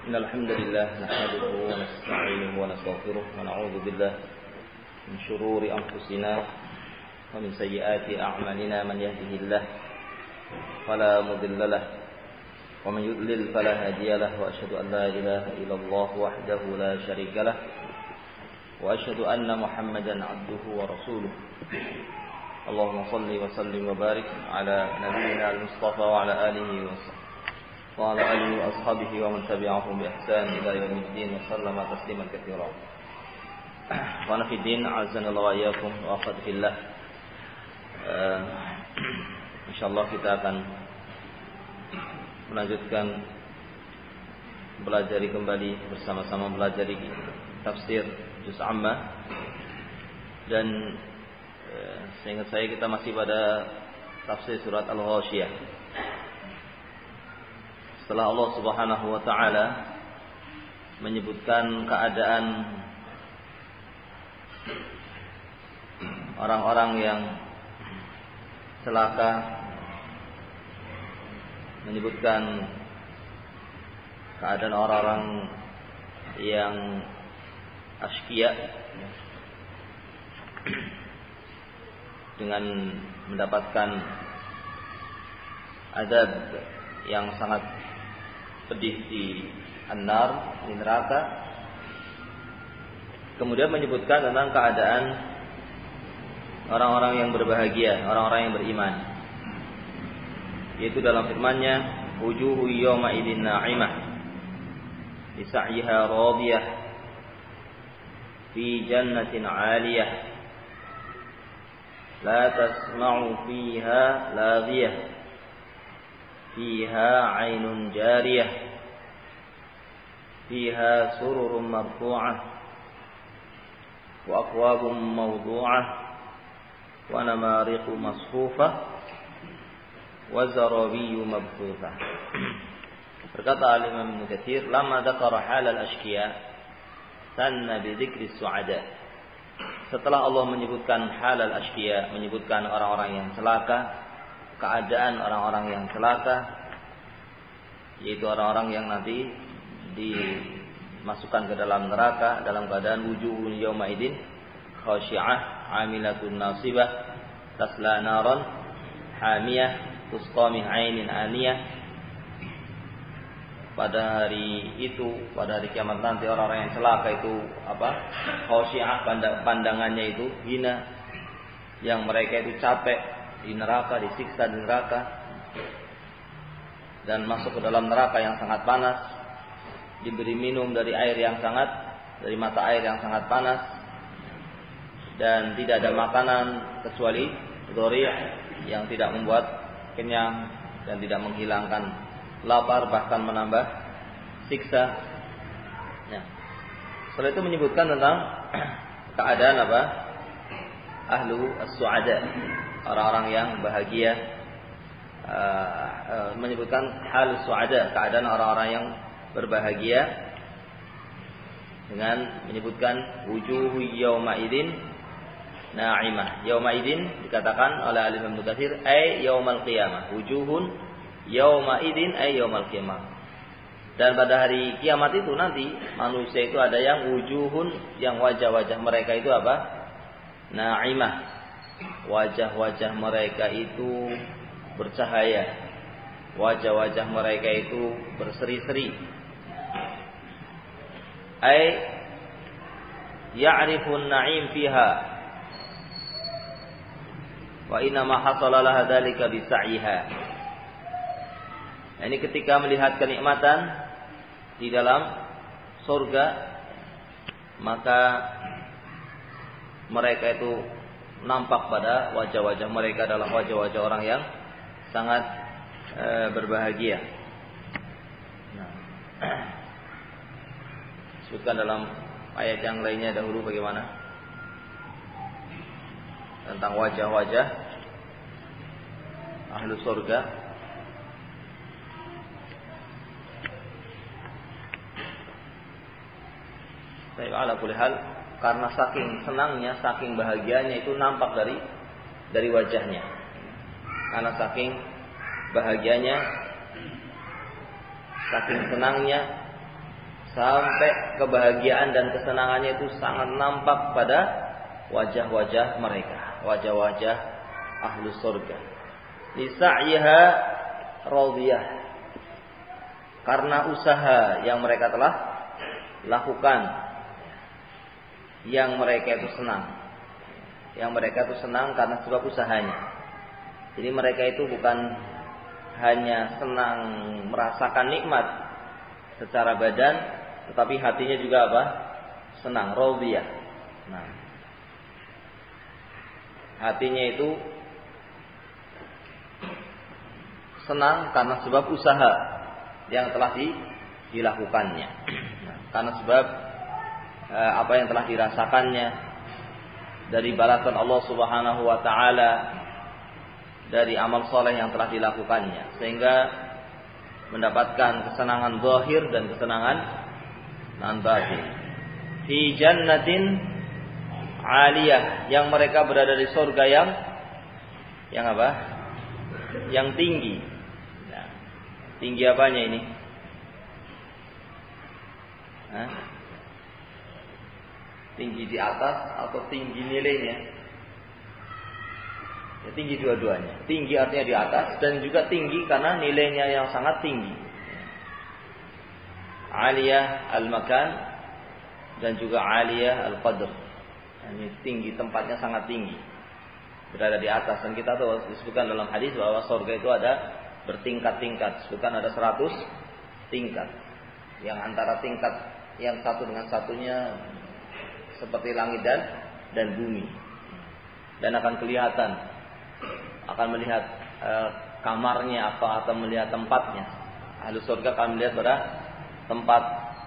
إن الحمد لله نحمده ونستعينه ونستغفره ونعوذ بالله من شرور أنفسنا ومن سيئات أعمالنا من يهده الله فلا مضل له ومن يضلل فلا هادي له وأشهد أن لا إله إلا الله وحده لا شريك له وأشهد أن محمدا عبده ورسوله اللهم صل وسلم وبارك على نبينا المصطفى وعلى آله وأصحابه ومن تبعهم بإحسان إلى يوم الدين وسلم تسليما كثيرا. Wa fi din azza wa iyyakum wa qad fillah. Insyaallah kita akan melanjutkan belajar kembali bersama-sama belajar tafsir juz amma, dan seingat saya kita masih pada tafsir surat Al-Ghasyiyah. Setelah Allah Subhanahu wa taala menyebutkan keadaan orang-orang yang celaka, menyebutkan keadaan orang-orang yang asyqiya dengan mendapatkan azab yang sangat pedih di an-nar, di neraka. Kemudian menyebutkan tentang keadaan orang-orang yang berbahagia, orang-orang yang beriman, yaitu dalam firman-Nya, wujuhu yawma idzin na'imah li sa'yiha radiyah fi jannatin 'aliyah la tasma'u fiha laghiyah fiha 'ainun jariyah fiha sururun marfu'ah wa akwabun mawdu'ah wa namariqu masfufah wa zarabiyyu mabthufah. Berkata Imam Ibnu Katsir, lamma dzakara halal asyqiya sanna bi dzikri su'ada. Setelah Allah menyebutkan halal asyqiya, menyebutkan orang-orang yang celaka, keadaan orang-orang yang celaka, yaitu orang-orang yang nanti dimasukkan ke dalam neraka dalam keadaan wujuhun yawma idzin khashi'ah 'amilatun nasibah tasla naran hamiyah tusqa min 'ainin aniyah. Pada hari itu, pada hari kiamat nanti, orang-orang yang celaka itu khashi'ah, pandangannya itu hina, yang mereka itu capek di neraka, disiksa di neraka dan masuk ke dalam neraka yang sangat panas, diberi minum dari mata air yang sangat panas, dan tidak ada makanan kecuali dhari' yang tidak membuat kenyang dan tidak menghilangkan lapar, bahkan menambah siksa. Nah, setelah itu menyebutkan tentang keadaan ahlu as-su'ada, orang-orang yang bahagia, menyebutkan hal su'ada, keadaan orang-orang yang berbahagia, dengan menyebutkan wujuhu yawma idzin na'imah. Yawma idzin dikatakan oleh Imam Ibnu Katsir ay yaumal qiyamah. Wujuhun yawma idzin ay yaumal qiyamah. Dan pada hari kiamat itu nanti manusia itu ada yang wujuhun, yang wajah-wajah mereka itu na'imah. Wajah-wajah mereka itu bercahaya. Wajah-wajah mereka itu berseri-seri. Ay ya'rifun na'im fiha wa inna ma hasala laha dzalika bi sa'yiha. Ini ketika melihat kenikmatan di dalam surga, maka mereka itu nampak pada wajah-wajah mereka adalah wajah-wajah orang yang sangat berbahagia. Sebutkan dalam ayat yang lainnya dahulu bagaimana tentang wajah-wajah ahlu surga. Saya ala kulli hal, karena saking senangnya, saking bahagianya itu nampak dari wajahnya. Karena saking bahagianya, saking senangnya, sampai kebahagiaan dan kesenangannya itu sangat nampak pada wajah-wajah mereka, wajah-wajah ahlus surga. Li sa'yiha radiyah, karena usaha yang mereka telah lakukan, yang mereka itu senang. Yang mereka itu senang karena sebab usahanya. Jadi mereka itu bukan hanya senang merasakan nikmat secara badan, tetapi hatinya juga apa? Senang, radiyah. Nah, hatinya itu senang karena sebab usaha yang telah dilakukannya. Nah, karena sebab apa yang telah dirasakannya dari balasan Allah Subhanahu wa taala, dari amal soleh yang telah dilakukannya, sehingga mendapatkan kesenangan zahir dan kesenangan batin. Fi jannatin 'aliyah, yang mereka berada di surga yang apa? Yang tinggi. Nah, tinggi apanya ini? Hah? Tinggi di atas atau tinggi nilainya? Ya, tinggi dua-duanya. Tinggi artinya di atas, dan juga tinggi karena nilainya yang sangat tinggi. Aliyah al-makan dan juga aliyah al-qadr. Ini tinggi, tempatnya sangat tinggi, berada di atas. Dan kita tahu disebutkan dalam hadis bahwa surga itu ada bertingkat-tingkat. Disebutkan ada 100 tingkat. Yang antara tingkat yang satu dengan satunya seperti langit dan bumi. Dan akan kelihatan, akan melihat kamarnya apa, atau melihat tempatnya. Ahli surga akan melihat pada tempat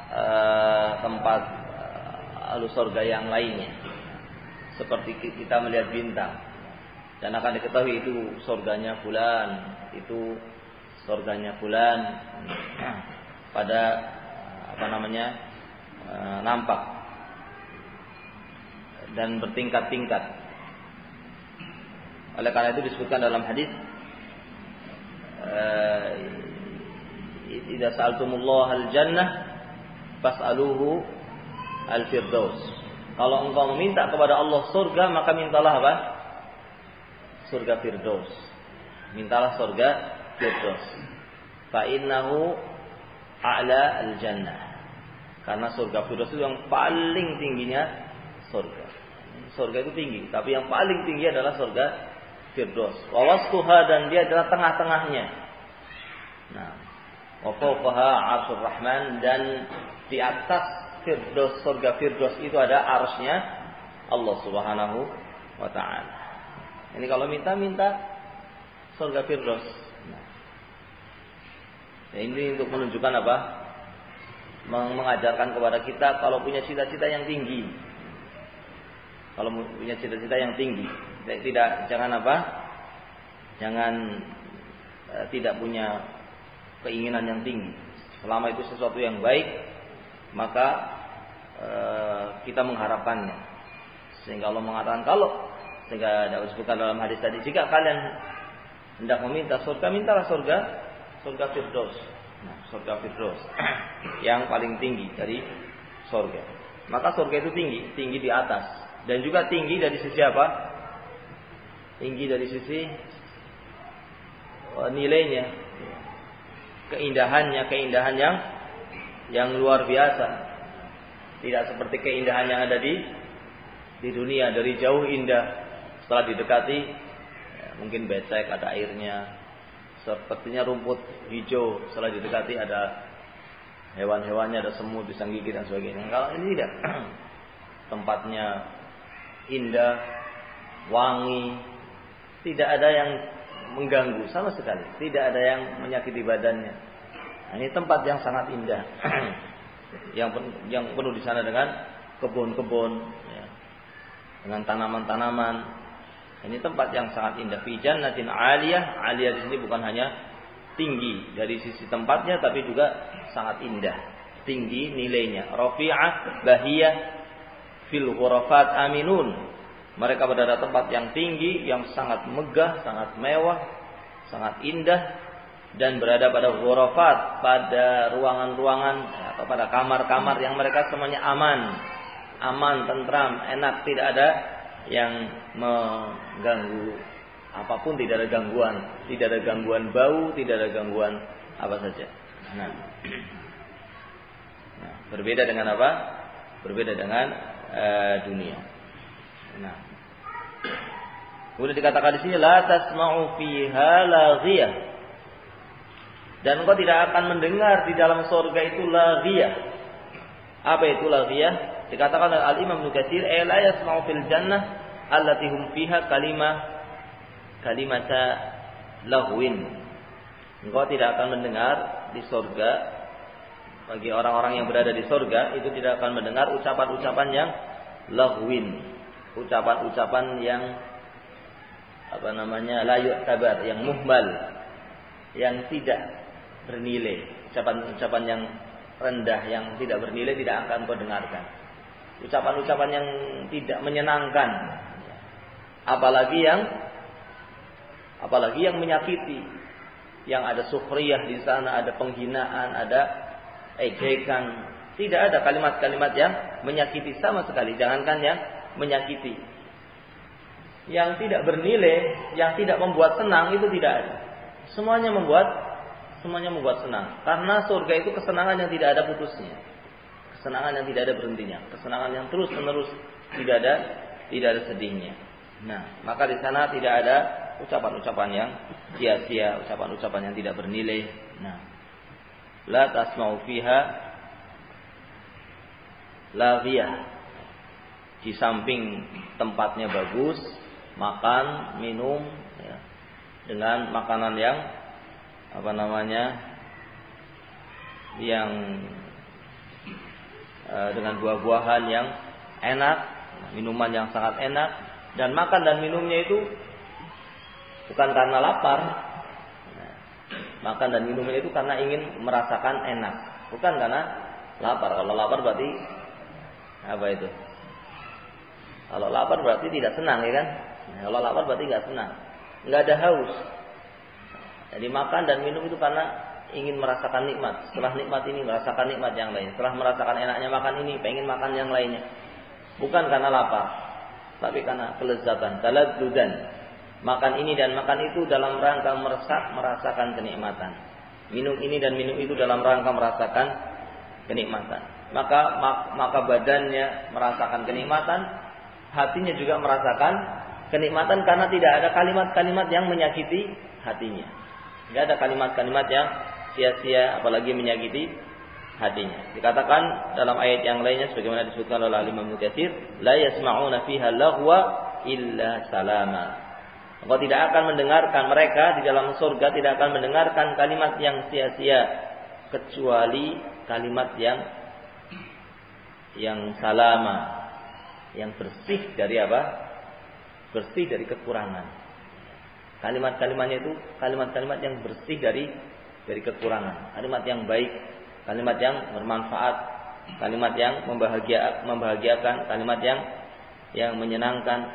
ahli surga yang lainnya, seperti kita melihat bintang. Dan akan diketahui itu surganya fulan, itu surganya fulan, pada nampak dan bertingkat-tingkat. Oleh karena itu disebutkan dalam hadis, idza sa'altumullah al-jannah fas'aluhu al-firdaus. Kalau engkau meminta kepada Allah surga, maka mintalah apa? Surga firdaus. Mintalah surga firdaus. Fa innahu a'la al-jannah. Karena surga firdaus itu yang paling tingginya surga. Surga itu tinggi, tapi yang paling tinggi adalah surga firdaus. Wa wasfuha, dan dia adalah tengah-tengahnya. Nah, wa fawqaha 'arsyur rahman, dan di atas firdaus, surga firdaus itu ada arsy-nya Allah Subhanahu wa taala. Ini kalau minta surga firdaus. Nah, ini untuk menunjukkan apa? Mengajarkan kepada kita kalau punya cita-cita yang tinggi. Kalau punya cita-cita yang tinggi, jangan tidak punya keinginan yang tinggi. Selama itu sesuatu yang baik, maka kita mengharapkannya. Sehingga Allah mengatakan, sehingga disebutkan dalam hadis tadi, jika kalian hendak meminta surga, mintalah surga firdaus. Nah, surga firdaus yang paling tinggi dari surga. Maka surga itu tinggi di atas. Dan juga tinggi dari sisi apa? Tinggi dari sisi nilainya, keindahan yang luar biasa. Tidak seperti keindahan yang ada di dunia. Dari jauh indah, setelah didekati mungkin becek, ada airnya. Sepertinya rumput hijau, setelah didekati ada hewan-hewannya, ada semut bisa gigit dan sebagainya. Kalau ini tidak, tempatnya indah, wangi, tidak ada yang mengganggu sama sekali, tidak ada yang menyakiti badannya. Nah, ini tempat yang sangat indah, yang penuh di sana dengan kebun-kebun, ya, dengan tanaman-tanaman. Ini tempat yang sangat indah. Fi jannatin 'aliyah, 'aliyah di sini bukan hanya tinggi dari sisi tempatnya, tapi juga sangat indah, tinggi nilainya. Rafi'ah, bahiyah, fil ghurafat aminun. Mereka berada tempat yang tinggi, yang sangat megah, sangat mewah, sangat indah, dan berada pada ghurafat, pada ruangan-ruangan atau pada kamar-kamar yang mereka semuanya aman, tentram, enak, tidak ada yang mengganggu apapun, tidak ada gangguan bau, tidak ada gangguan apa saja. Nah, berbeda dengan apa? Berbeda dengan dunia. Nah, kemudian dikatakan di sini la tasma'u fiha laghiyah. Dan engkau tidak akan mendengar di dalam surga itu laghiyah. Apa itu laghiyah? Dikatakan oleh Al-Imam Ibnu Katsir, la yasma'u fil jannah allati hum fiha kalimata lahwin. Engkau tidak akan mendengar di surga, bagi orang-orang yang berada di surga itu tidak akan mendengar ucapan-ucapan yang lahwin, ucapan-ucapan yang la yu'tabar, yang muhmal, yang tidak bernilai, ucapan-ucapan yang rendah, yang tidak bernilai tidak akan kau dengarkan. Ucapan-ucapan yang tidak menyenangkan, apalagi yang menyakiti, yang ada sukhriyah di sana, ada penghinaan, ada ejekan. Tidak ada kalimat-kalimat yang menyakiti sama sekali, jangankan yang menyakiti. Yang tidak bernilai, yang tidak membuat senang itu tidak ada. Semuanya membuat senang. Karena surga itu kesenangan yang tidak ada putusnya. Kesenangan yang tidak ada berhentinya. Kesenangan yang terus-menerus, tidak ada sedihnya. Nah, maka di sana tidak ada ucapan-ucapan yang sia-sia, ucapan-ucapan yang tidak bernilai. Nah, la tasma'u fiha laghiyah. Di samping tempatnya bagus, makan, minum, ya, dengan makanan yang yang dengan buah-buahan yang enak, minuman yang sangat enak, dan makan dan minumnya itu bukan karena lapar. Makan dan minumnya itu karena ingin merasakan enak, bukan karena lapar. Kalau lapar berarti apa itu? Kalau lapar berarti tidak senang, ya kan? Kalau lapar berarti nggak senang, nggak ada haus. Jadi makan dan minum itu karena ingin merasakan nikmat. Setelah nikmat ini merasakan nikmat yang lain. Setelah merasakan enaknya makan ini, pengen makan yang lainnya. Bukan karena lapar, tapi karena kelezatan, taladdudan. Makan ini dan makan itu dalam rangka merasakan kenikmatan. Minum ini dan minum itu dalam rangka merasakan kenikmatan. Maka badannya merasakan kenikmatan, hatinya juga merasakan kenikmatan karena tidak ada kalimat-kalimat yang menyakiti hatinya. Tidak ada kalimat-kalimat yang sia-sia, apalagi menyakiti hatinya. Dikatakan dalam ayat yang lainnya sebagaimana disebutkan oleh Imam Ibnu Katsir, la yasma'una fiha laghwa illa salama. Engkau tidak akan mendengarkan, mereka di dalam surga tidak akan mendengarkan kalimat yang sia-sia kecuali kalimat yang salama, yang bersih dari apa? Bersih dari kekurangan. Kalimat-kalimatnya itu kalimat-kalimat yang bersih dari kekurangan, kalimat yang baik, kalimat yang bermanfaat, kalimat yang membahagiakan, kalimat yang menyenangkan.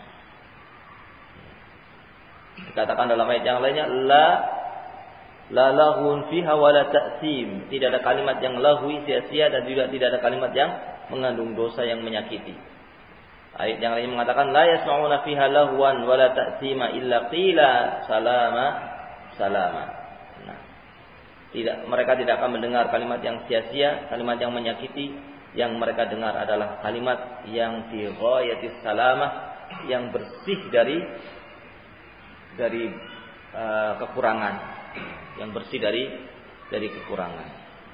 Dikatakan dalam ayat yang lainnya, la laghun fiha wala ta'sim. Tidak ada kalimat yang lahwi, sia-sia, dan juga tidak ada kalimat yang mengandung dosa yang menyakiti. Ayat yang lain mengatakan la yasma'una fiha lahwan wala ta'sima illa qila salama. Nah, mereka tidak akan mendengar kalimat yang sia-sia, kalimat yang menyakiti. Yang mereka dengar adalah kalimat yang fi ghayatis salamah, yang bersih dari kekurangan, yang bersih dari kekurangan.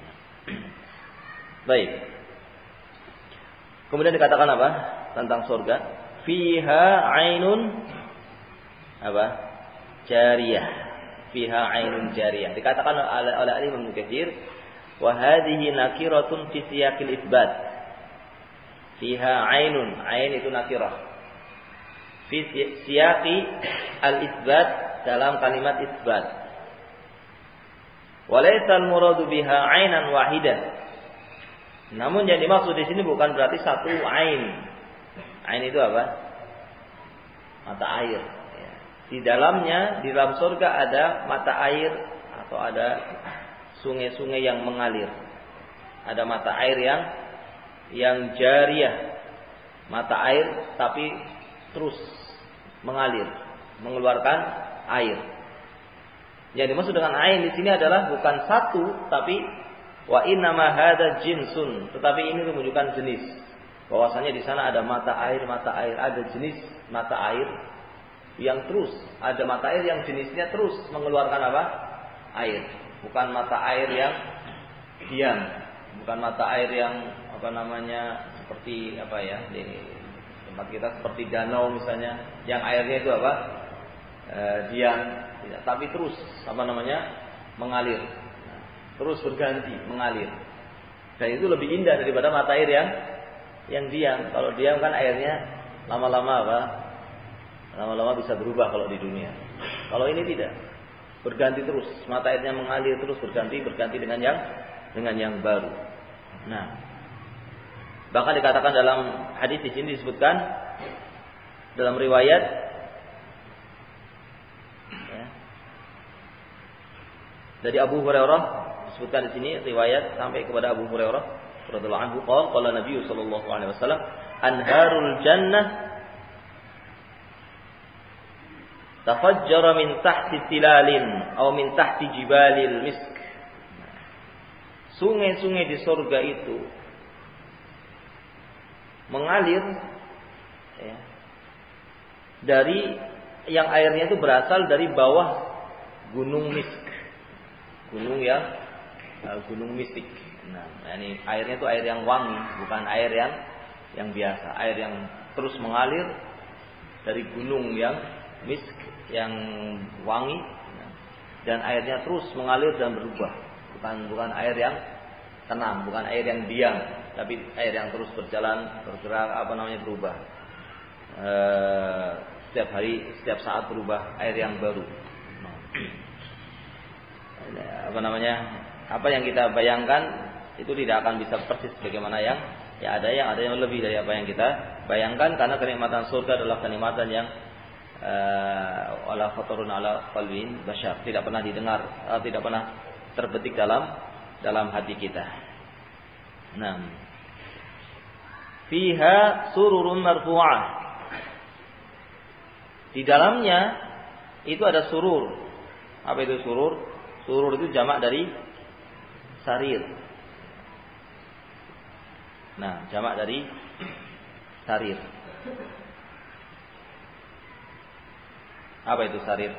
Baik. Kemudian dikatakan apa? Tentang surga, fiha ainun apa? Jariyah. Fiha ainun jariyah. Dikatakan oleh Imam Ibnu Katsir, wa hadhihi nakiratun fi siyaqil itsbat. Fiha ainun, ain itu nakirah. Fi siyaqi al-itsbat, dalam kalimat itsbat. Wa laysa al-muradu biha ainan wahidah. Namun yang dimaksud di sini bukan berarti satu ain. Ain itu apa? Mata air. Di dalamnya, di dalam surga ada mata air atau ada sungai-sungai yang mengalir. Ada mata air yang jariyah, mata air tapi terus mengalir, mengeluarkan air. Yang dimaksud dengan ain di sini adalah bukan satu, tapi wa innama hadza jinsun, tetapi ini menunjukkan jenis. Bahwasanya di sana ada mata air, ada jenis mata air yang terus, ada mata air yang jenisnya terus mengeluarkan apa? Air. Bukan mata air yang diam, bukan mata air yang seperti di tempat kita seperti danau misalnya, yang airnya itu diam, tidak, tapi terus mengalir, terus berganti mengalir. Dan itu lebih indah daripada mata air yang diam. Kalau diam kan airnya lama-lama bisa berubah kalau di dunia. Kalau ini tidak, berganti terus, mata airnya mengalir terus, berganti dengan yang baru. Nah, bahkan dikatakan dalam hadis di sini disebutkan dalam riwayat dari Abu Hurairah, disebutkan di sini riwayat sampai kepada Abu Hurairah radhiyallahu anhu, qala Nabi sallallahu alaihi wasallam, anharul jannah tafajjara min tahti tilalin atau min tahti jibalil misk. Sungai-sungai di surga itu mengalir dari yang airnya itu berasal dari bawah gunung misk. Gunung mistik. Nah, ini airnya itu air yang wangi, bukan air yang biasa, air yang terus mengalir dari gunung yang misk, yang wangi, dan airnya terus mengalir dan berubah. Bukan air yang tenang, bukan air yang diam, tapi air yang terus berjalan, bergerak, berubah. Setiap hari, setiap saat berubah, air yang baru. Apa yang kita bayangkan itu tidak akan bisa persis bagaimana yang ada yang lebih dari apa yang kita bayangkan, karena kenikmatan surga adalah kenikmatan yang ala khatarun ala qalbin basyar, tidak pernah didengar, tidak pernah terbetik dalam hati kita. Nah, fiha sururun marfu'ah, di dalamnya itu ada surur. Apa itu surur? Surur itu jamak dari sarir. Nah, jamak dari sarir. Apa itu sarir?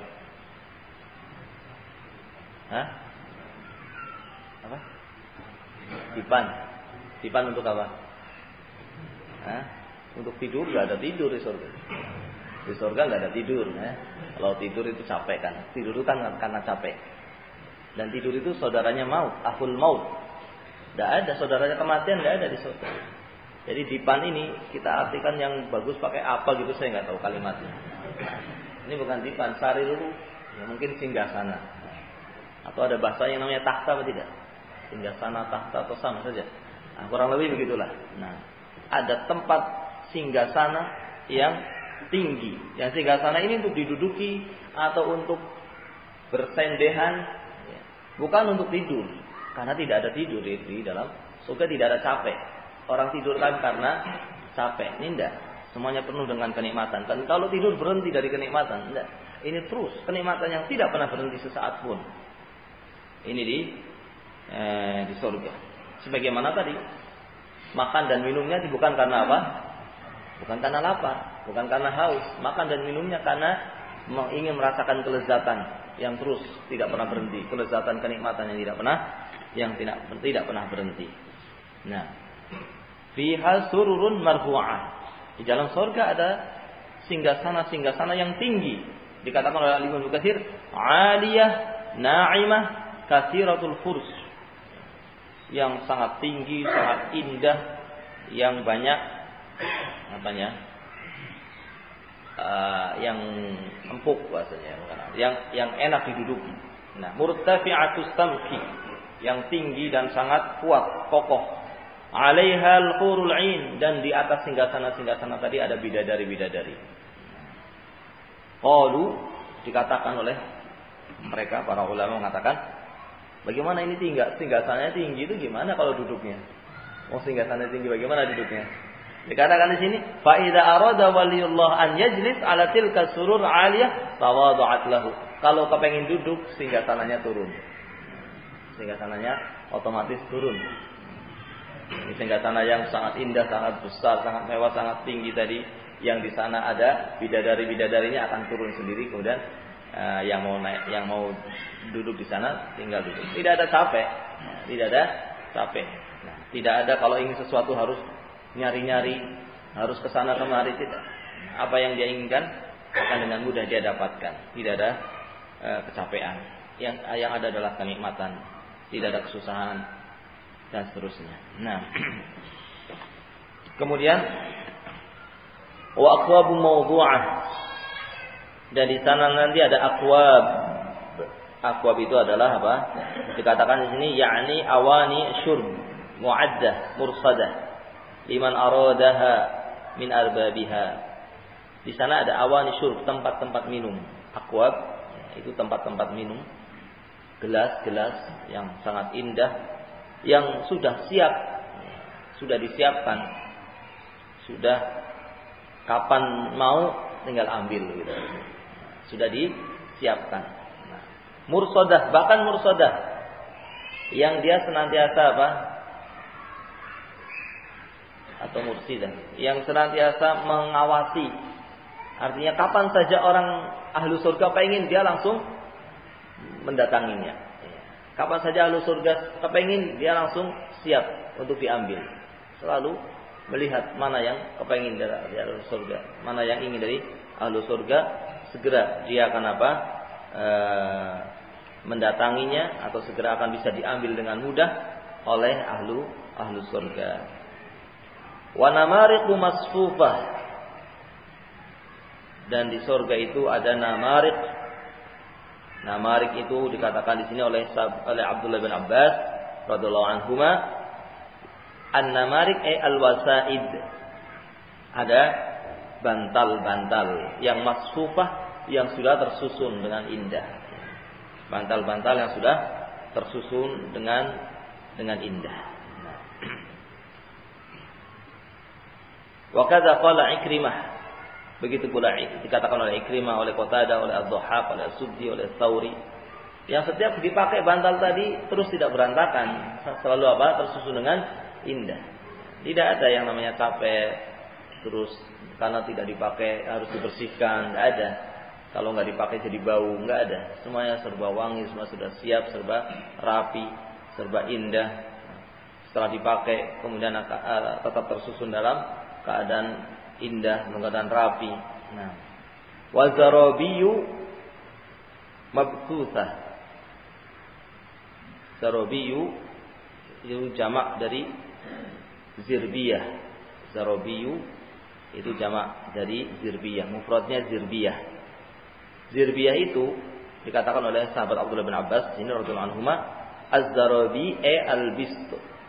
Apa? Dipan. Dipan untuk apa? Untuk tidur. Gak ada tidur di surga. Di surga gak ada tidur. Kalau tidur itu capek kan. Tidur itu kan karena capek. Dan tidur itu saudaranya maut, akhul maut. Tidak ada saudaranya kematian, tidak ada di surga. Jadi dipan ini kita artikan yang bagus pakai apa gitu, saya nggak tahu kalimatnya. Ini bukan dipan, sarir itu ya mungkin singgasana. Atau ada bahasa yang namanya tahta apa tidak? Singgasana, tahta atau sama saja. Nah, kurang lebih begitulah. Nah, ada tempat singgasana yang tinggi. Yang singgasana ini untuk diduduki atau untuk bersendehan. Bukan untuk tidur, karena tidak ada tidur di dalam surga, tidak ada capek. Orang tidur kan karena capek, ini enggak. Semuanya penuh dengan kenikmatan. Dan kalau tidur berhenti dari kenikmatan, enggak. Ini terus kenikmatan yang tidak pernah berhenti sesaat pun. Ini di surga. Sebagaimana tadi, makan dan minumnya bukan karena apa? Bukan karena lapar, bukan karena haus. Makan dan minumnya karena ingin merasakan kelezatan yang terus tidak pernah berhenti, kelezatan kenikmatan yang tidak pernah berhenti. Nah, fiha sururun marfu'ah. Di dalam surga ada singgasana yang tinggi. Dikatakan oleh Ibnu Katsir, 'aliyah, na'imah, katsiratul furs. Yang sangat tinggi, sangat indah, yang banyak yang empuk bahasanya, yang enak diduduki. Nah, murtafi'atus tamki, yang tinggi dan sangat kuat, kokoh. 'Alaihal hurul 'ain, dan di atas singgasana tadi ada bidadari-bidadari. Qalu, dikatakan oleh mereka para ulama mengatakan, Bagaimana ini singgasananya tinggi itu gimana kalau duduknya? Singgasananya tinggi bagaimana duduknya? Dikatakan di sini, fa idza arada waliyullah an yajlis ala tilka surur 'aliyah tawadhu'at lahu. Kalau kepengin duduk, singgasananya turun. Singgasana otomatis turun. Ini singgasana yang sangat indah, sangat besar, sangat mewah, sangat tinggi tadi, yang di sana ada bidadari-bidadarinya akan turun sendiri, kemudian yang mau duduk di sana tinggal duduk. Tidak ada capek. Nah, tidak ada kalau ingin sesuatu harus nyari-nyari, harus ke sana kemari, tidak. Apa yang dia inginkan akan dengan mudah dia dapatkan. Tidak ada kecapean. Yang ada adalah kenikmatan, tidak ada kesusahan dan seterusnya. Nah, kemudian wa aqwabu mawdu'ah, dan di sana nanti ada aqwab. Aqwab itu adalah apa? Dikatakan di sini yakni awani syurb mu'addah mursadah liman aradaha min arbabiha. Di sana ada awani syurb, tempat-tempat minum. Aqwab itu tempat-tempat minum, gelas-gelas yang sangat indah, yang sudah siap, sudah disiapkan, sudah kapan mau tinggal ambil gitu. Sudah disiapkan. Nah, mursadah, bahkan mursadah yang dia senantiasa apa? Atau mursidah yang senantiasa mengawasi. Artinya kapan saja orang ahlu surga pengen, dia langsung mendatanginya. Kapan saja ahlu surga kepengin, dia langsung siap untuk diambil. Selalu melihat mana yang kepengin dari ahlu surga, mana yang ingin dari ahlu surga, segera dia akan apa? Mendatanginya, atau segera akan bisa diambil dengan mudah oleh ahlu surga. Wa namariqu masfufah, dan di surga itu ada namarik. Namarik itu dikatakan di sini oleh Abdullah bin Abbas radhiyallahu anhuma, an-namarik al-wasaid. Ada bantal-bantal yang masfufah, yang sudah tersusun dengan indah. Bantal-bantal yang sudah tersusun dengan indah. Wa kadza qala Ikrimah, begitu pula dikatakan oleh Ikrimah, oleh Qatadah, oleh Ad-Dhahhak, oleh As-Suddi, oleh Tsauri, yang setiap dipakai bantal tadi terus tidak berantakan, selalu apa? Tersusun dengan indah. Tidak ada yang namanya capek terus karena tidak dipakai harus dibersihkan, enggak ada. Kalau enggak dipakai jadi bau, enggak ada. Semuanya serba wangi, semua sudah siap, serba rapi, serba indah. Setelah dipakai kemudian tetap tersusun dalam keadaan indah, keadaan rapi. Nah, wazarabiyu mabthusah. Zarabiyu itu jamak dari zirbiyah. Zarabiyu itu jamak dari zirbiyah, mufradnya zirbiyah. Zirbiyah itu dikatakan oleh sahabat Abdullah bin Abbas ini radhiyallahu anhuma, az-zarabi al-bist.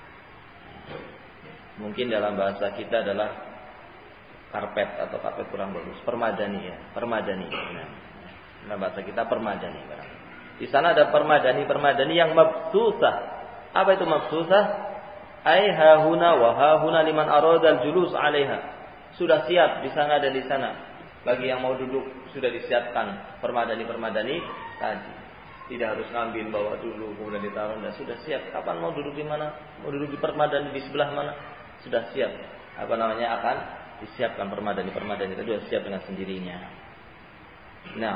Mungkin dalam bahasa kita adalah karpet, atau karpet kurang bagus, permadani ya, permadani. Nah, dalam bahasa kita permadani. Di sana ada permadani yang mabsusah. Apa itu mabsusah? Ai hahuna wa hahuna liman arada al-julus 'alaiha. Sudah siap di sana dan di sana. Bagi yang mau duduk sudah disiapkan permadani tadi. Tidak harus ngambil bawa dulu kemudian ditaruh, sudah siap. Kapan mau duduk di mana? Mau duduk di permadani di sebelah mana? Sudah siap. Akan disiapkan permadani itu sudah siap dengan sendirinya. Nah,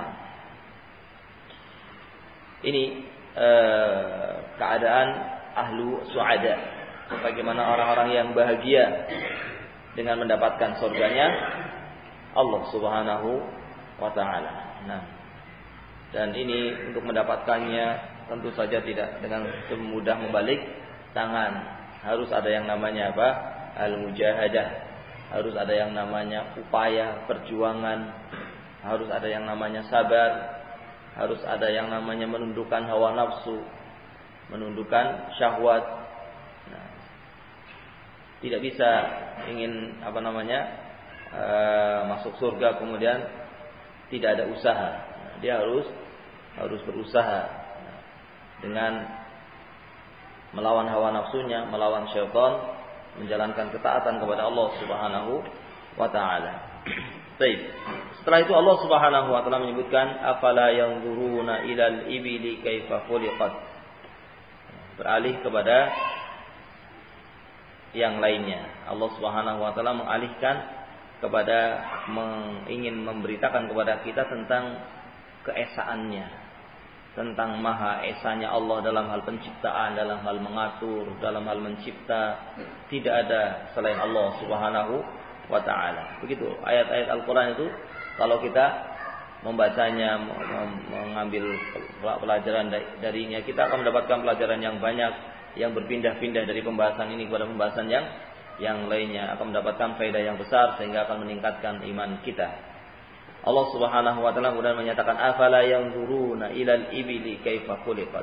ini keadaan ahlu su'ada, bagaimana orang-orang yang bahagia dengan mendapatkan surganya Allah Subhanahu wa taala. Nah, dan ini untuk mendapatkannya tentu saja tidak dengan semudah membalik tangan. Harus ada yang namanya apa? Al-mujahadah. Harus ada yang namanya upaya, perjuangan. Harus ada yang namanya sabar. Harus ada yang namanya menundukkan hawa nafsu, menundukkan syahwat. Nah, tidak bisa ingin masuk surga kemudian tidak ada usaha. Dia harus berusaha dengan melawan hawa nafsunya, melawan syaitan, menjalankan ketaatan kepada Allah Subhanahu wa taala. Baik. Setelah itu Allah Subhanahu wa taala menyebutkan afala yanzuruna ilal ibili kaifa khuliqat. Beralih kepada yang lainnya. Allah Subhanahu wa taala mengalihkan kepada ingin memberitakan kepada kita tentang keesaannya, tentang maha esanya Allah dalam hal penciptaan, dalam hal mengatur, dalam hal mencipta. Tidak ada selain Allah Subhanahu wa ta'ala. Begitu ayat-ayat Al-Quran itu, kalau kita membacanya, mengambil pelajaran darinya, kita akan mendapatkan pelajaran yang banyak, yang berpindah-pindah dari pembahasan ini kepada pembahasan yang lainnya, akan mendapatkan faedah yang besar sehingga akan meningkatkan iman kita. Allah Subhanahu wa taala kemudian menyatakan afala yanzuruna ilal ibili kaifa khuliqat.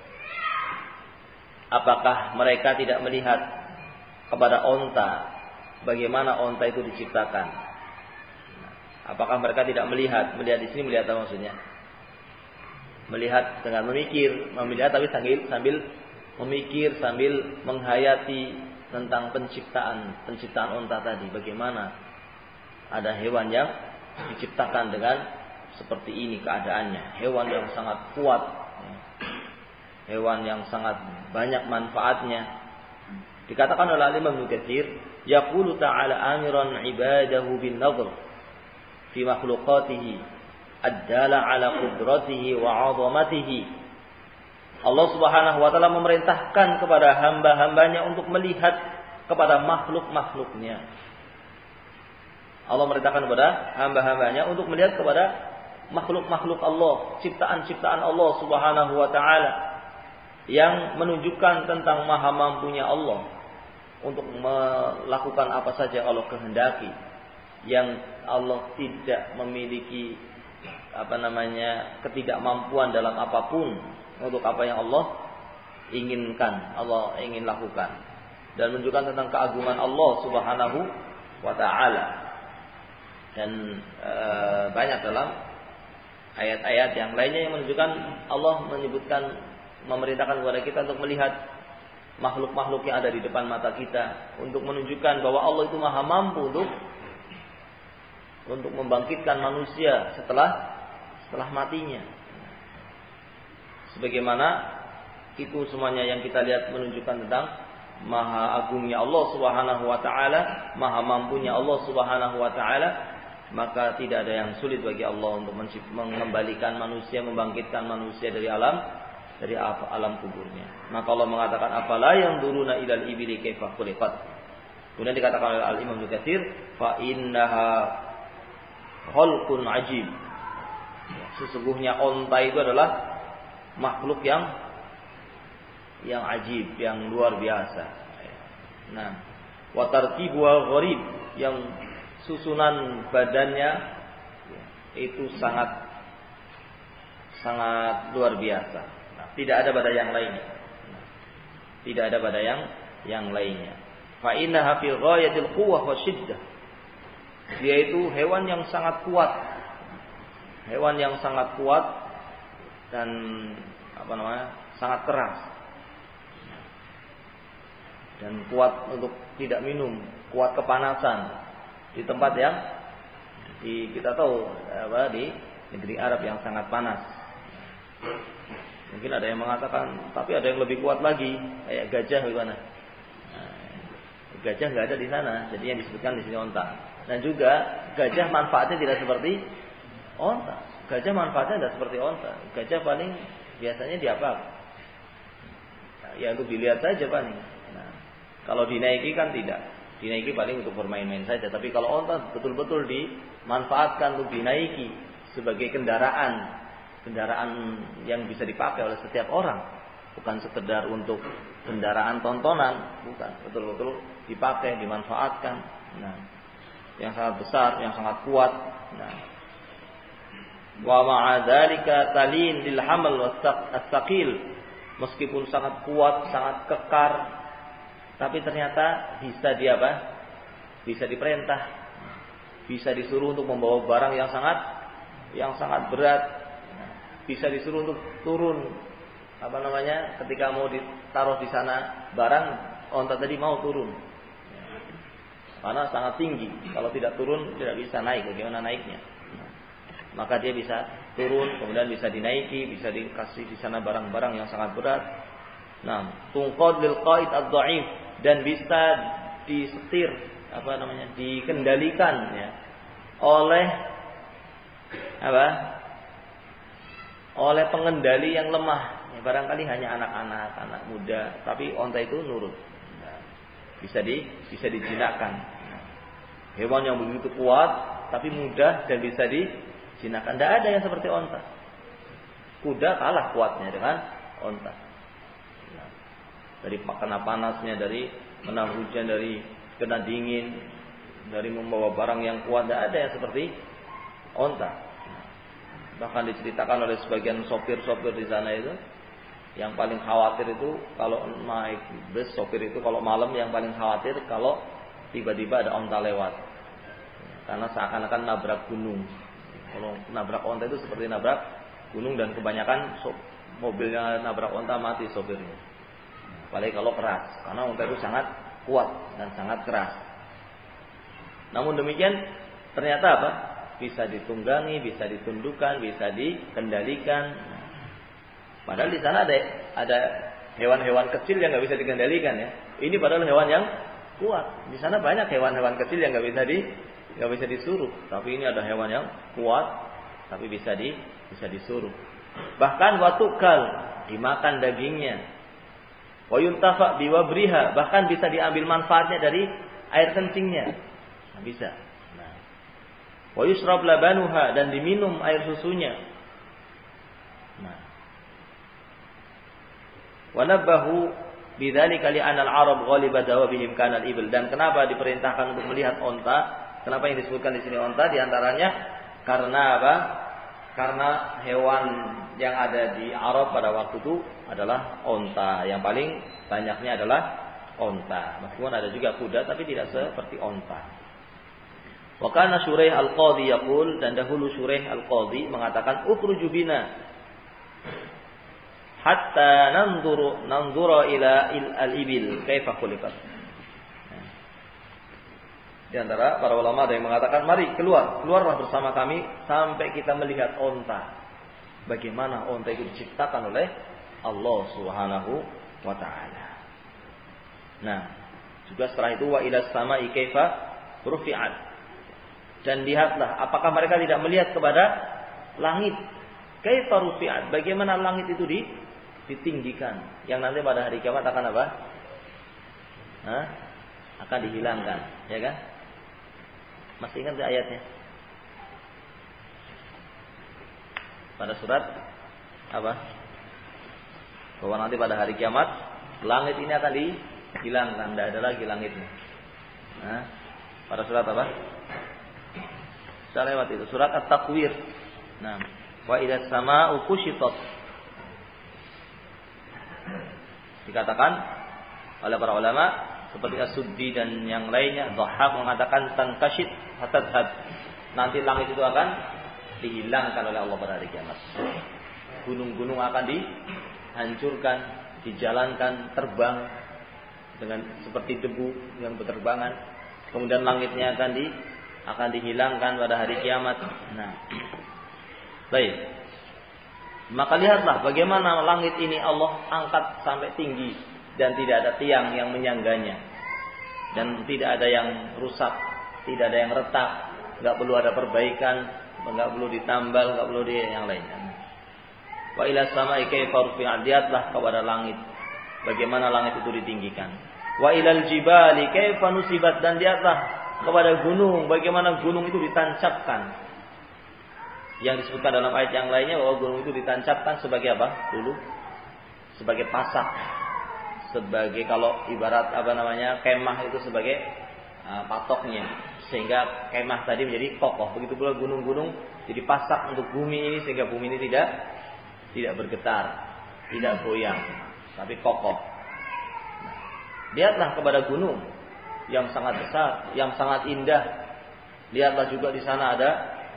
Apakah mereka tidak melihat kepada onta, bagaimana onta itu diciptakan? Apakah mereka tidak melihat? Melihat di sini melihat apa maksudnya? Melihat dengan melihat tapi sambil memikir, sambil menghayati tentang penciptaan onta tadi. Bagaimana ada hewan yang diciptakan dengan seperti ini keadaannya, hewan yang sangat kuat, hewan yang sangat banyak manfaatnya. Dikatakan oleh Imam Ibnu Katsir, yaqulu ta'ala amiran ibadahu bin nadhr fi makhluqatihi ad-dala ala qudratihi wa 'azamatihi. Allah Subhanahu wa taala memerintahkan kepada hamba-hambanya untuk melihat kepada makhluk-makhluknya. Allah merintahkan kepada hamba-hambanya untuk melihat kepada makhluk-makhluk Allah, ciptaan-ciptaan Allah Subhanahu wa taala yang menunjukkan tentang maha mampunya Allah untuk melakukan apa saja Allah kehendaki, yang Allah tidak memiliki ketidakmampuan dalam apapun untuk apa yang Allah inginkan, Allah ingin lakukan, dan menunjukkan tentang keagungan Allah Subhanahu wa taala. Dan banyak dalam ayat-ayat yang lainnya yang menunjukkan Allah memerintahkan kepada kita untuk melihat makhluk-makhluk yang ada di depan mata kita, untuk menunjukkan bahwa Allah itu maha mampu untuk membangkitkan manusia setelah matinya. Sebagaimana itu semuanya yang kita lihat menunjukkan tentang maha agungnya Allah Subhanahu wa taala, maha mampunya Allah Subhanahu wa taala, maka tidak ada yang sulit bagi Allah untuk mengembalikan manusia, membangkitkan manusia dari alam kuburnya. Maka Allah mengatakan afala yanzuruna ilal ibili kaifa khuliqat. Kemudian dikatakan oleh Al-Imam Ibnu Katsir, fa innaha khalqun ajib. Sesungguhnya onta itu adalah makhluk yang ajib, yang luar biasa. Nah, wa tartibuha gharib, yang susunan badannya itu sangat luar biasa. Nah, tidak ada pada yang lainnya. Tidak ada pada yang lainnya. Fa innaha fi ghayatil quwwah wa shiddah. Dia itu hewan yang sangat kuat. Hewan yang sangat kuat dan sangat keras. Dan kuat untuk tidak minum, kuat kepanasan. Di tempat yang kita tahu di negeri Arab yang sangat panas. Mungkin ada yang mengatakan, tapi ada yang lebih kuat lagi, kayak gajah bagaimana? Gajah nggak ada di sana, jadi yang disebutkan di sini onta. Dan juga gajah manfaatnya tidak seperti onta. Gajah manfaatnya tidak seperti onta. Gajah paling biasanya diapa? Ya untuk dilihat saja paling. Nah, kalau dinaiki kan tidak. Dinaiki paling untuk bermain-main saja. Tapi kalau onta betul-betul dimanfaatkan untuk dinaiki sebagai kendaraan yang bisa dipakai oleh setiap orang, bukan sekedar untuk kendaraan tontonan, bukan, betul-betul dipakai, dimanfaatkan. Nah, yang sangat besar, yang sangat kuat. Nah, wa ma'a dzalika talin lil hamal was-saqil, meskipun sangat kuat, sangat kekar, tapi ternyata bisa bisa diperintah, bisa disuruh untuk membawa barang yang sangat berat, bisa disuruh untuk turun ketika mau ditaruh di sana barang, onta tadi mau turun. Karena sangat tinggi. Kalau tidak turun tidak bisa naik. Bagaimana naiknya? Maka dia bisa turun, kemudian bisa dinaiki, bisa dikasih di sana barang-barang yang sangat berat. Nah, tungqad lil qaid ad-dha'if, dan bisa disetir, dikendalikan ya oleh oleh pengendali yang lemah. Ya, barangkali hanya anak-anak, anak muda, tapi onta itu nurut. Nah, bisa dijinakkan. Hewan yang begitu kuat tapi mudah dan bisa dijinakkan. Tidak ada yang seperti onta. Kuda kalah kuatnya dengan onta. Nah, dari kena panasnya, dari kena hujan, dari kena dingin, dari membawa barang yang kuat, tidak ada yang seperti onta. Bahkan diceritakan oleh sebagian sopir-sopir di sana itu, yang paling khawatir itu kalau naik bus, sopir itu kalau malam yang paling khawatir kalau tiba-tiba ada onta lewat, karena seakan-akan nabrak gunung. Kalau nabrak onta itu seperti nabrak gunung, dan kebanyakan mobilnya nabrak onta mati sopirnya. Apalagi kalau keras, karena onta itu sangat kuat dan sangat keras. Namun demikian ternyata apa? Bisa ditunggangi, bisa ditundukkan, bisa dikendalikan. Padahal di sana ada hewan-hewan kecil yang nggak bisa dikendalikan ya. Ini padahal hewan yang kuat. Di sana banyak hewan-hewan kecil yang nggak bisa disuruh. Tapi ini ada hewan yang kuat, tapi bisa disuruh. Bahkan watukal, dimakan dagingnya. Wayuntafa biwabriha, bahkan bisa diambil manfaatnya dari air kencingnya. Nah, bisa. Wa yusrab labanuha, dan diminum air susunya. Nah. Wa nabbahu bidzalika li anna al-arab ghaliba dawabihim kana al-ibil. Dan kenapa diperintahkan untuk melihat onta? Kenapa yang disebutkan di sini onta? Di antaranya karena apa? Karena hewan yang ada di Arab pada waktu itu adalah onta. Yang paling banyaknya adalah onta. Meskipun ada juga kuda, tapi tidak seperti onta. Wa kana Syuraih al-Qadhi yaqul, dan dahulu Syuraih al-Qadhi mengatakan ukhruju bina hatta nanzura ila al-ibil kaifa khuliqat. Di antara para ulama ada yang mengatakan, mari keluarlah bersama kami sampai kita melihat onta. Bagaimana onta itu diciptakan oleh Allah Subhanahu wa taala. Nah, juga setelah itu wa ila samai kaifa rufi'at. Dan lihatlah, apakah mereka tidak melihat kepada langit? Kaifa rufi'at, bagaimana langit itu ditinggikan, yang nanti pada hari kiamat akan apa? Akan dihilangkan, ya kan? Masih ingat ayatnya? Pada surat apa? Bahwa nanti pada hari kiamat langit ini akan dihilangkan, tidak ada lagi langitnya. Pada surat apa? Saya lewat itu, surat At-Takwir. Nah, wa idza samaa'u kushitat. Dikatakan oleh para ulama seperti As-Suddi dan yang lainnya, Dhahhak mengatakan tankashit hatadhad. Nanti langit itu akan dihilangkan oleh Allah pada hari kiamat. Gunung-gunung akan dihancurkan, dijalankan terbang dengan seperti debu yang berterbangan. Kemudian langitnya akan dihilangkan pada hari kiamat. Nah, baik. Maka lihatlah bagaimana langit ini Allah angkat sampai tinggi dan tidak ada tiang yang menyangganya, dan tidak ada yang rusak, tidak ada yang retak, nggak perlu ada perbaikan, nggak perlu ditambal, nggak perlu yang lainnya. Wa ila samai kaifa rufi'at, lihatlah kepada langit bagaimana langit itu ditinggikan. Wa ilal jibali kaifa nusibat, dan lihatlah kepada gunung bagaimana gunung itu ditancapkan. Yang disebutkan dalam ayat yang lainnya bahwa gunung itu ditancapkan sebagai apa? Dulu sebagai pasak, sebagai kalau ibarat kemah itu sebagai patoknya, sehingga kemah tadi menjadi kokoh. Begitu pula gunung-gunung jadi pasak untuk bumi ini, sehingga bumi ini tidak bergetar, tidak goyang, tapi kokoh. Lihatlah kepada gunung yang sangat besar, yang sangat indah. Lihatlah juga di sana ada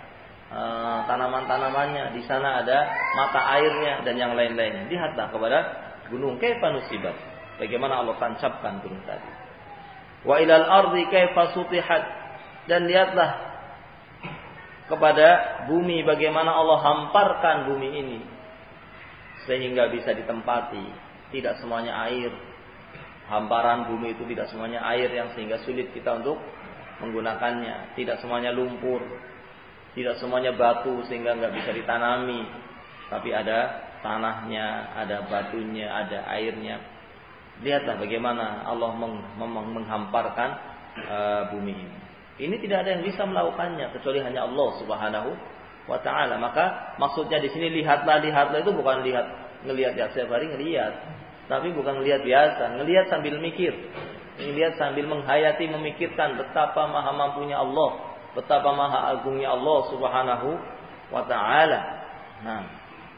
tanaman-tanamannya, di sana ada mata airnya dan yang lain-lain. Lihatlah kepada gunung, kaifa nusibat, bagaimana Allah tancapkan gunung tadi. Wa ilal ardi kaifa sutihat, dan lihatlah kepada bumi bagaimana Allah hamparkan bumi ini sehingga bisa ditempati. Tidak semuanya air. Hamparan bumi itu tidak semuanya air yang sehingga sulit kita untuk menggunakannya. Tidak semuanya lumpur. Tidak semuanya batu sehingga nggak bisa ditanami, tapi ada tanahnya, ada batunya, ada airnya. Lihatlah bagaimana Allah menghamparkan bumi ini. Ini tidak ada yang bisa melakukannya kecuali hanya Allah Subhanahu wa taala. Maka maksudnya di sini lihatlah itu bukan ngelihat setiap hari ngelihat, tapi bukan ngelihat biasa, ngelihat sambil mikir, ngelihat sambil menghayati, memikirkan betapa maha mampunya Allah. Betapa maha agungnya Allah Subhanahu wa ta'ala. Nah,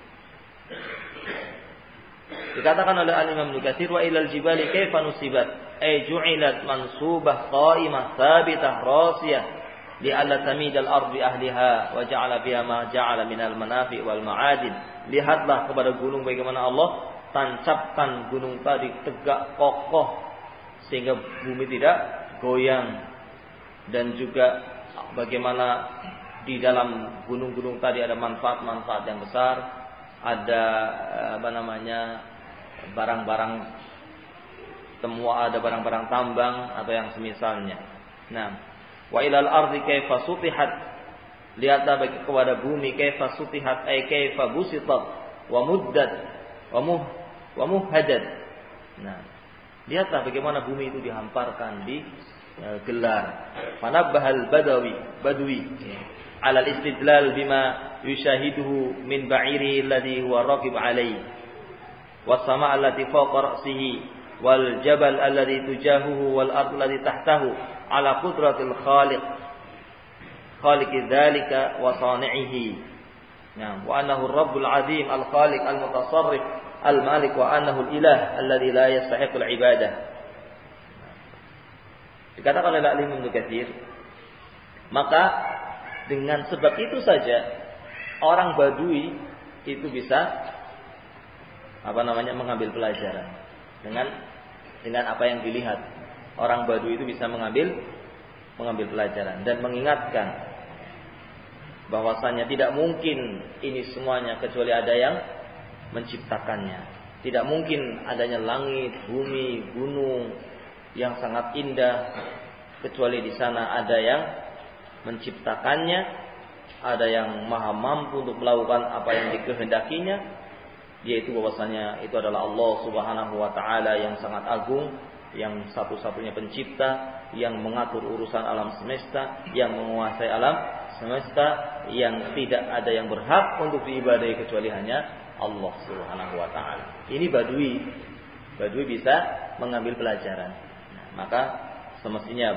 dikatakan oleh Al-Imam Ibnu Katsir, wa ilal jibali kaifa nusibat ay ju'ilat mansubah qa'imah thabitah rasiyah li'alla tamidal ardi ahliha wa ja'ala fiha ma ja'ala minal manafi' wal ma'adin. Lihatlah kepada gunung bagaimana Allah tancapkan gunung tadi tegak kokoh sehingga bumi tidak goyang, dan juga bagaimana di dalam gunung-gunung tadi ada manfaat-manfaat yang besar, ada barang-barang ada barang-barang tambang atau yang semisalnya. Nah, wa ilal ardi kaifa sutihat, lihatlah kepada bumi kaifa sutihat ay kaifa busitat wa muddat wa muhhadat. Nah, lihatlah bagaimana bumi itu dihamparkan, gelar. Fanabbahal badwi ala al-istidlal bima yushahiduhu min ba'iri alladhi huwa raqib alayhi was sama' allati fawqa ra'sihi wal jabal alladhi tujahuhu wal ard alladhi tahtahu ala qudratil khaliq dzalika wa sani'ihi. Nah, wa annahu ar-rabbul 'azim al-khaliq al-mutasarrif al-malik wa annahu al-ilah alladhi la yastahiqul ibadah. Dikatakan oleh Al-Imam Ibnu Katsir, maka dengan sebab itu saja orang Badui itu bisa mengambil pelajaran dengan apa yang dilihat. Orang Badui itu bisa mengambil pelajaran dan mengingatkan bahwasanya tidak mungkin ini semuanya kecuali ada yang menciptakannya. Tidak mungkin adanya langit, bumi, gunung yang sangat indah kecuali di sana ada yang menciptakannya, ada yang maha mampu untuk melakukan apa yang dikehendakinya, yaitu bahwasanya itu adalah Allah Subhanahu wa taala yang sangat agung, yang satu-satunya pencipta, yang mengatur urusan alam semesta, yang menguasai alam semesta, yang tidak ada yang berhak untuk diibadahi kecuali hanya Allah Subhanahu wa taala. Ini Badui bisa mengambil pelajaran. Maka semestinya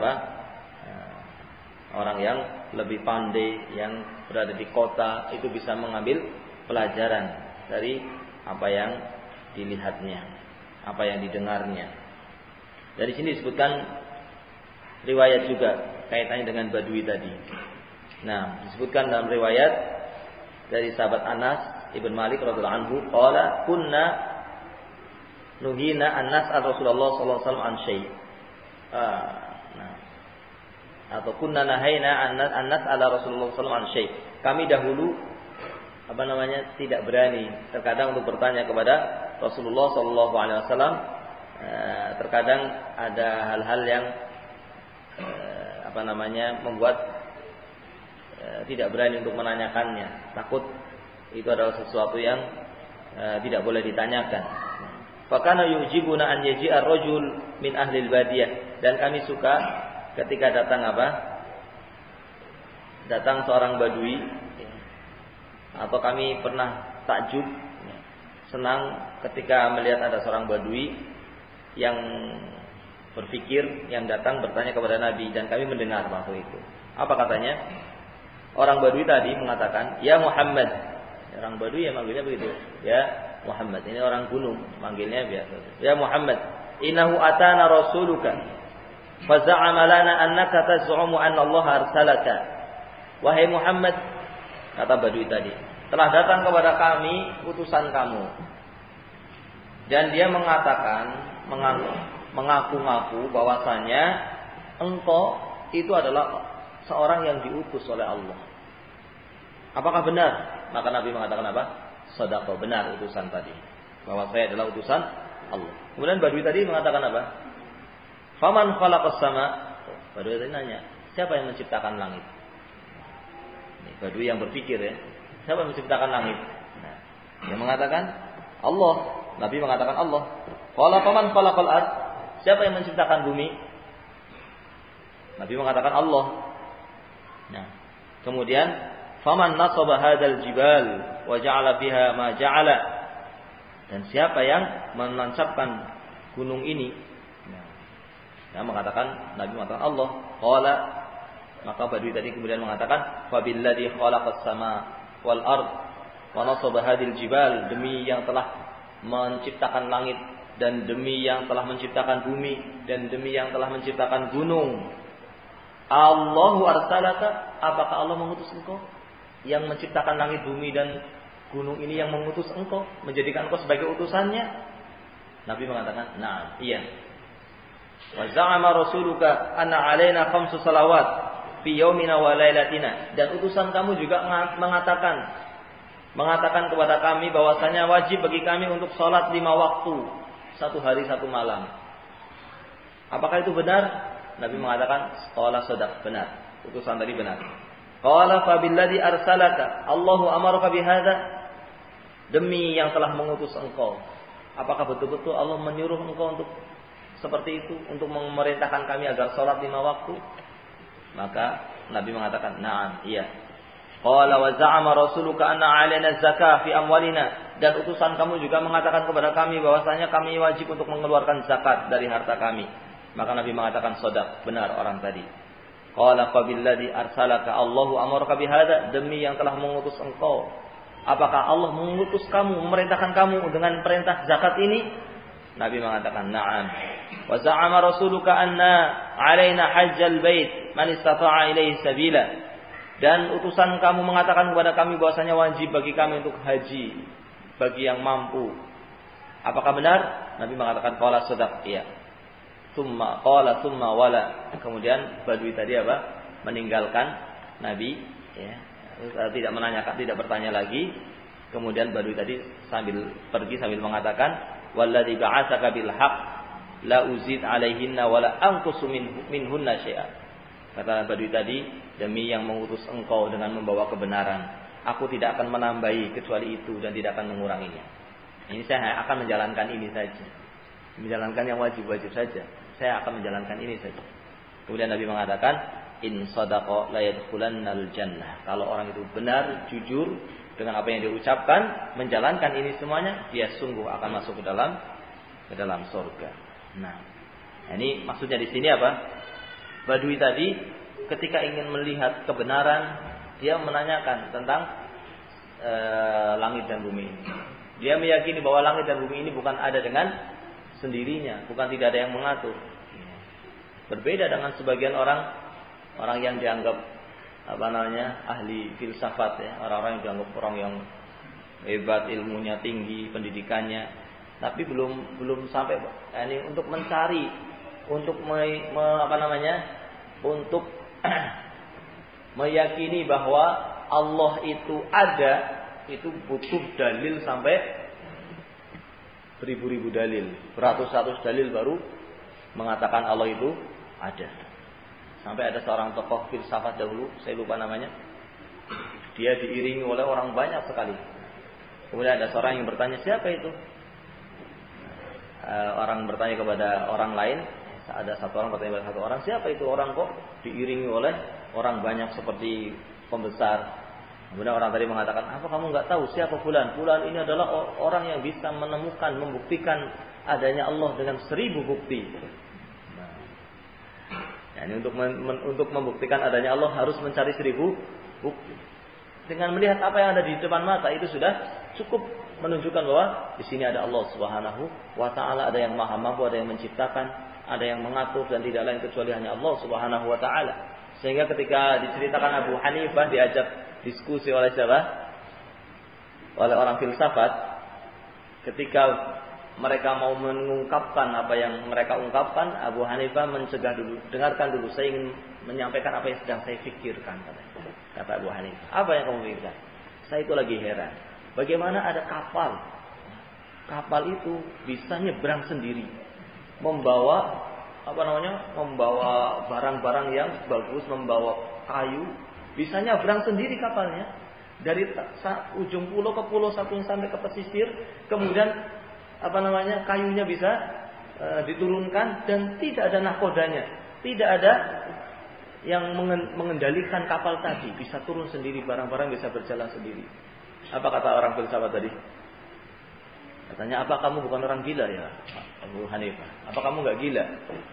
orang yang lebih pandai, yang berada di kota itu bisa mengambil pelajaran dari apa yang dilihatnya, apa yang didengarnya. Dari sini disebutkan riwayat juga kaitannya dengan Badui tadi. Nah, disebutkan dalam riwayat dari sahabat Anas ibn Malik radhiyallahu anhu, qala kunna nuhina an nas'al Rasulullah sallallahu alaihi wasallam an syai'. Atau kunna nahaina an nas'ala Rasulullah sallallahu alaihi wasallam an syai'. Kami dahulu tidak berani terkadang untuk bertanya kepada Rasulullah sallallahu alaihi wasallam. Terkadang ada hal-hal yang membuat tidak berani untuk menanyakannya, takut itu adalah sesuatu yang tidak boleh ditanyakan. Fakana yujibuna an yaji'a ar-rajul min ahli al-badiyah, dan kami suka ketika datang seorang Badui, atau kami pernah takjub, senang ketika melihat ada seorang Badui yang berpikir, yang datang bertanya kepada Nabi, dan kami mendengar waktu itu. Apa katanya? Orang Badui tadi mengatakan, "Ya Muhammad." Orang Badui yang manggilnya begitu, "Ya Muhammad." Ini orang gunung, manggilnya biasa. "Ya Muhammad, innahu atana rasuluka fa za'ama lana annaka taz'umu anna Allah arsalaka." Wahai Muhammad, Kata Badui tadi, telah datang kepada kami utusan kamu. Dan dia mengatakan, mengaku-ngaku bahwasanya engkau itu adalah seorang yang diutus oleh Allah. Apakah benar? Maka Nabi mengatakan apa? Shadaqah, benar utusan tadi. Bahwa saya adalah utusan Allah. Kemudian Badui tadi mengatakan apa? Faman khalaqas sama? Badui tadi nanya, siapa yang menciptakan langit? Ini Badui yang berpikir ya. Siapa yang menciptakan langit? Nah, dia mengatakan Allah. Nabi mengatakan Allah. Qala faman khalaqal ard? Siapa yang menciptakan bumi? Nabi mengatakan Allah. Nah, kemudian faman nasaba hadzal jibal wa ja'ala fiha ma ja'ala? Dan siapa yang menancapkan gunung ini? Nah, Nabi mengatakan Allah. Qala, maka Badui tadi kemudian mengatakan fa billadzi khalaqas sama wal ard wa nasaba hadzal jibal, demi yang telah menciptakan langit dan demi yang telah menciptakan bumi dan demi yang telah menciptakan gunung. Allahu arsalaka, apakah Allah mengutus engkau? Yang menciptakan langit, bumi dan gunung ini yang mengutus engkau, menjadikan engkau sebagai utusannya? Nabi mengatakan, "Na'am, iya." Wa za'ama rasuluka anna 'alaina khamsu salawat fi yaumina wa lailatina, dan utusan kamu juga mengatakan kepada kami bahwasanya wajib bagi kami untuk salat 5 waktu, 1 hari 1 malam. Apakah itu benar? Nabi mengatakan, qala shadaq, benar. Utusan tadi benar. Qala fa billadzi arsalaka Allahu amaraka bihadza, demi yang telah mengutus engkau. Apakah betul-betul Allah menyuruh engkau untuk seperti itu, untuk memerintahkan kami agar salat 5 waktu? Maka Nabi mengatakan, "Na'am, iya." Qala wa za'ama rasuluka anna 'alaina zakah fi amwalina, dan utusan kamu juga mengatakan kepada kami bahwasanya kami wajib untuk mengeluarkan zakat dari harta kami. Maka Nabi mengatakan, shadaq, benar orang tadi. Qala fa billadzi arsalaka Allahu amaraka bihadza, demi yang telah mengutus engkau. Apakah Allah mengutus kamu, memerintahkan kamu dengan perintah zakat ini? Nabi mengatakan, "Na'am." Wa za'ama rasuluka anna 'alaina hajjal bait man istata'a ilaihi sabila, dan utusan kamu mengatakan kepada kami bahwasanya wajib bagi kami untuk haji bagi yang mampu. Apakah benar? Nabi mengatakan, qala shadaq, iya. Tsumma wala. Kemudian Badui tadi apa? Meninggalkan Nabi, ya. Tidak menanyakan, tidak bertanya lagi. Kemudian Badui tadi sambil pergi sambil mengatakan, "Walladzi ba'atsaka bil haqq la uzid 'alaihinna wa la anqusu minhunna syai'a." Kata Badui tadi, demi yang mengutus engkau dengan membawa kebenaran, aku tidak akan menambahi kecuali itu dan tidak akan menguranginya. Ini saya akan menjalankan ini saja. Menjalankan yang wajib-wajib saja. Saya akan menjalankan ini saja. Kemudian Nabi mengatakan, "In shadaqa la yadkhulannal jannah." Kalau orang itu benar, jujur dengan apa yang dia ucapkan, menjalankan ini semuanya, dia sungguh akan masuk ke dalam surga. Nah, ini maksudnya di sini apa? Badui tadi ketika ingin melihat kebenaran, dia menanyakan tentang langit dan bumi ini. Dia meyakini bahwa langit dan bumi ini bukan ada dengan sendirinya, bukan tidak ada yang mengatur. Berbeda dengan sebagian orang yang dianggap ahli filsafat, ya, orang-orang yang dianggap orang yang hebat, ilmunya tinggi, pendidikannya, tapi belum sampai untuk mencari, untuk untuk meyakini bahwa Allah itu ada, itu butuh dalil sampai beribu-ribu dalil, beratus-ratus dalil baru mengatakan Allah itu ada. Sampai ada seorang tokoh filsafat dahulu, saya lupa namanya, dia diiringi oleh orang banyak sekali. Kemudian ada seorang yang bertanya, siapa itu? Orang bertanya kepada orang lain, ada satu orang bertanya kepada satu orang, siapa itu orang kok diiringi oleh orang banyak seperti pembesar? Kemudian orang tadi mengatakan, apa kamu nggak tahu siapa fulan? Fulan ini adalah orang yang bisa menemukan, membuktikan adanya Allah dengan 1000 bukti. Nah, ini untuk membuktikan adanya Allah harus mencari 1000 bukti. Dengan melihat apa yang ada di depan mata itu sudah cukup menunjukkan bahwa di sini ada Allah Subhanahu wa taala, ada yang Maha Mampu, ada yang menciptakan, ada yang mengatur, dan tidak lain kecuali hanya Allah Subhanahu wa taala. Sehingga ketika diceritakan Abu Hanifah diajak diskusi oleh siapa? Oleh orang filsafat. Ketika mereka mau mengungkapkan apa yang mereka ungkapkan, Abu Hanifah mencegah dulu. Dengarkan dulu, saya ingin menyampaikan apa yang sedang saya pikirkan. Kata Abu Hanifah, apa yang kamu pikirkan? Saya itu lagi heran. Bagaimana ada kapal? Kapal itu bisa nyebrang sendiri, membawa membawa barang-barang yang bagus, membawa kayu, bisa nyebrang sendiri kapalnya dari ujung pulau ke pulau satu sampai ke pesisir. Kemudian kayunya bisa diturunkan dan tidak ada nahkodanya, tidak ada yang mengendalikan kapal tadi, bisa turun sendiri, barang-barang bisa berjalan sendiri. Apa kata orang filsafat tadi? Katanya, apa kamu bukan orang gila ya, Abu Hanifah? Apa kamu nggak gila?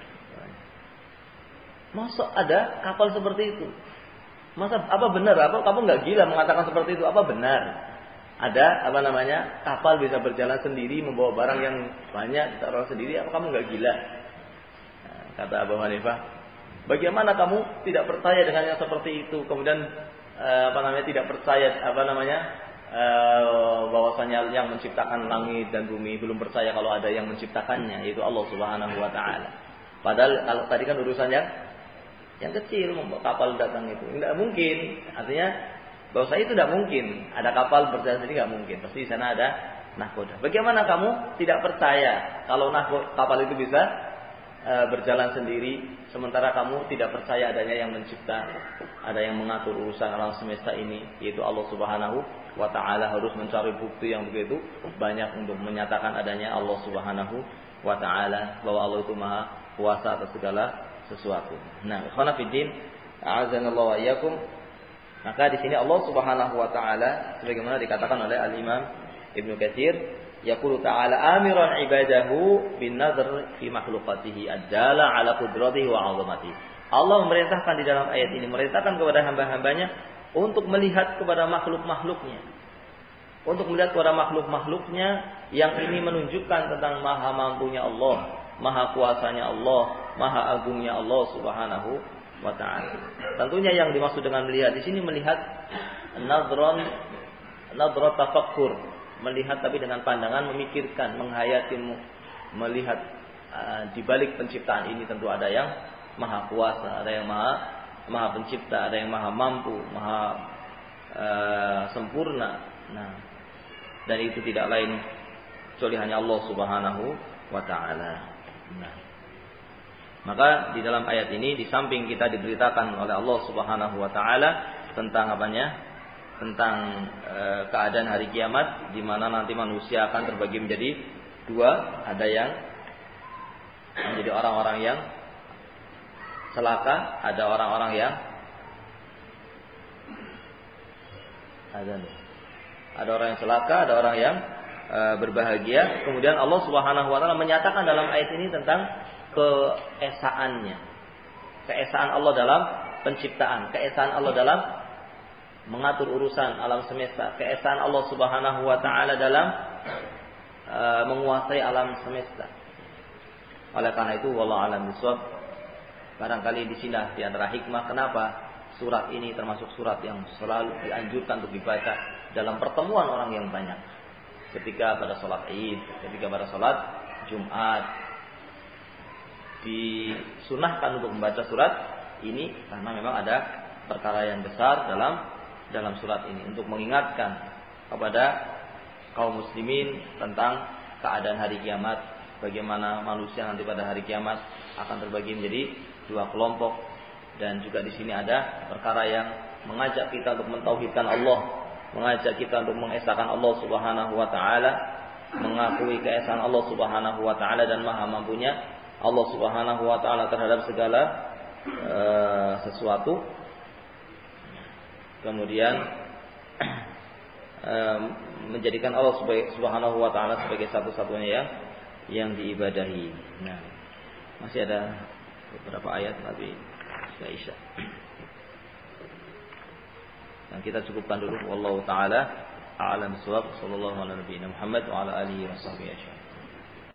Masa ada kapal seperti itu? Masa apa benar? Apa kamu nggak gila mengatakan seperti itu? Apa benar? Ada kapal bisa berjalan sendiri, membawa barang yang banyak, ditaruh sendiri? Apa kamu nggak gila? Nah, kata Abu Hanifah, bagaimana kamu tidak percaya dengan yang seperti itu? Kemudian tidak percaya bahwasanya yang menciptakan langit dan bumi, belum percaya kalau ada yang menciptakannya, yaitu Allah Subhanahu wa taala. Padahal kalau tadi kan urusan yang kecil, membawa kapal datang itu tidak mungkin. Artinya bahwa itu tidak mungkin. Ada kapal berjalan sendiri tidak mungkin. Pasti di sana ada nahkoda. Bagaimana kamu tidak percaya kalau kapal itu bisa berjalan sendiri, sementara kamu tidak percaya adanya yang mencipta, ada yang mengatur urusan alam semesta ini, yaitu Allah Subhanahu wa ta'ala. Harus mencari bukti yang begitu banyak untuk menyatakan adanya Allah Subhanahu wa ta'ala, bahwa Allah itu maha kuasa atas segala sesuatu. Nah, ikhwan fillah, a'azanallahu wa iyyakum. Maka di sini Allah Subhanahu wa ta'ala sebagaimana dikatakan oleh Al-Imam Ibnu Katsir, yaqulu ta'ala amiran ibadahu bin nazar fi makhluqatihi ad-dala ala qudratihi wa 'azamatihi. Allah memerintahkan di dalam ayat ini, memerintahkan kepada hamba-hambanya untuk melihat kepada makhluk-makhluknya. Untuk melihat kepada makhluk-makhluknya yang ini menunjukkan tentang maha mampunya Allah, maha kuasanya Allah, maha agungnya Allah Subhanahu wa ta'ala. Tentunya yang dimaksud dengan melihat di sini melihat nadhrat tafakkur, melihat tapi dengan pandangan memikirkan, menghayati, melihat di balik penciptaan ini tentu ada yang maha kuasa, ada yang maha pencipta, ada yang maha mampu, maha sempurna. Nah, dan itu tidak lain kecuali hanya Allah Subhanahu wa ta'ala. Nah, maka di dalam ayat ini di samping kita diberitakan oleh Allah Subhanahu wa ta'ala tentang tentang keadaan hari kiamat, di mana nanti manusia akan terbagi menjadi dua. Ada yang menjadi orang-orang yang celaka, ada orang-orang yang ada orang yang celaka, ada orang yang berbahagia. Kemudian Allah Subhanahu wa taala menyatakan dalam ayat ini tentang keesaannya. Keesaan Allah dalam penciptaan, keesaan Allah dalam mengatur urusan alam semesta, keesaan Allah Subhanahu wa taala dalam menguasai alam semesta. Oleh karena itu wallahu a'lam bishawab, barangkali di sini di antara hikmah kenapa surat ini termasuk surat yang selalu dianjurkan untuk dibaca dalam pertemuan orang yang banyak. Ketika pada salat Id, ketika pada salat Jumat, disunahkan untuk membaca surat ini karena memang ada perkara yang besar dalam surat ini untuk mengingatkan kepada kaum muslimin tentang keadaan hari kiamat, bagaimana manusia nanti pada hari kiamat akan terbagi menjadi dua kelompok. Dan juga di sini ada perkara yang mengajak kita untuk mentauhidkan Allah, mengajak kita untuk mengesahkan Allah Subhanahu wa taala, mengakui keesaan Allah Subhanahu wa taala dan maha mampunya Allah Subhanahu wa taala terhadap segala sesuatu. Kemudian menjadikan Allah Subhanahu wa taala sebagai satu-satunya yang diibadahi. Nah, masih ada beberapa ayat tapi Isya. Dan kita cukupkan dulu. Wallahu taala a'lam bishawab. Sallallahu ala nabiyina Muhammad wa ala alihi washabbihi ajma'in.